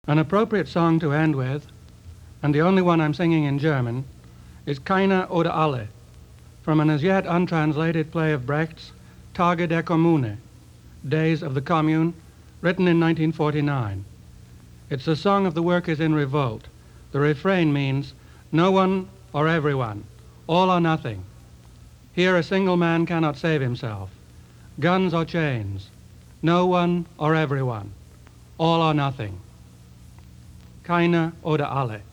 An appropriate song to end with, and the only one I'm singing in German, is Keiner oder Alle, from an as yet untranslated play of Brecht's Tage der Kommune, Days of the Commune, written in 1949. It's the song of the workers in revolt. The refrain means, no one or everyone, all or nothing. Here a single man cannot save himself. Guns or chains, no one or everyone, all or nothing. Keiner oder alle.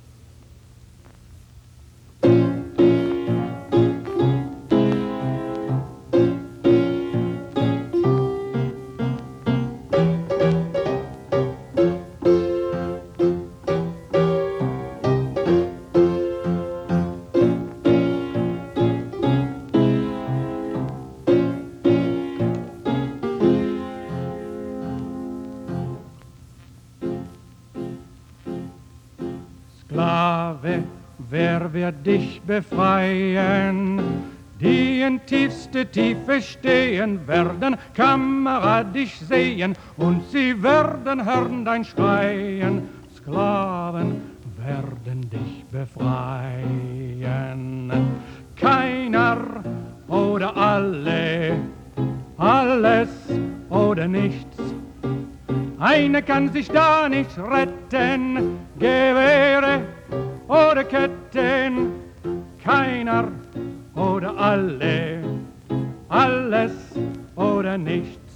Sklave, wer wird dich befreien? Die in tiefste Tiefe stehen, werden Kamerad dich sehen und sie werden hören dein Schreien. Sklaven werden dich befreien. Keiner oder alle, alles oder nichts. Einer kann sich da nicht retten, Gewehre oder Ketten, keiner oder alle, alles oder nichts.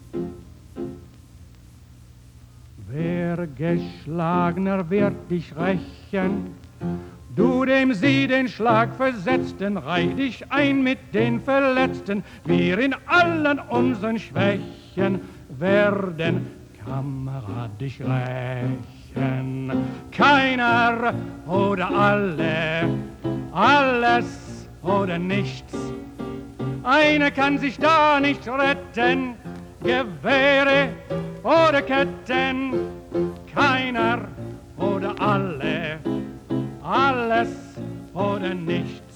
Wer Geschlagener wird dich rächen, du dem sie den Schlag versetzten, reih dich ein mit den Verletzten, wir in allen unseren Schwächen werden Kamerad dich rächen. Keiner oder alle, alles oder nichts. Einer kann sich da nicht retten, Gewehre oder Ketten. Keiner oder alle, alles oder nichts.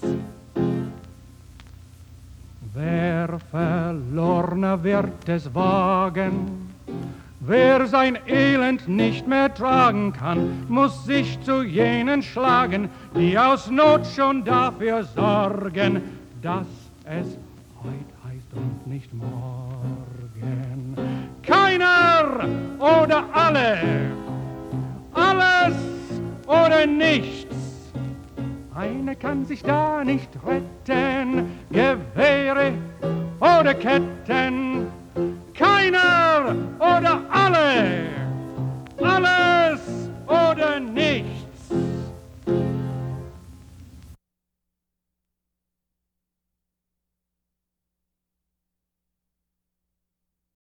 Wer verlorener wird es wagen, wer sein Elend nicht mehr tragen kann, muss sich zu jenen schlagen, die aus Not schon dafür sorgen, dass es heut heißt und nicht morgen. Keiner oder alle, alles oder nichts. Einer kann sich da nicht retten, Gewehre oder Ketten. Keiner oder alle.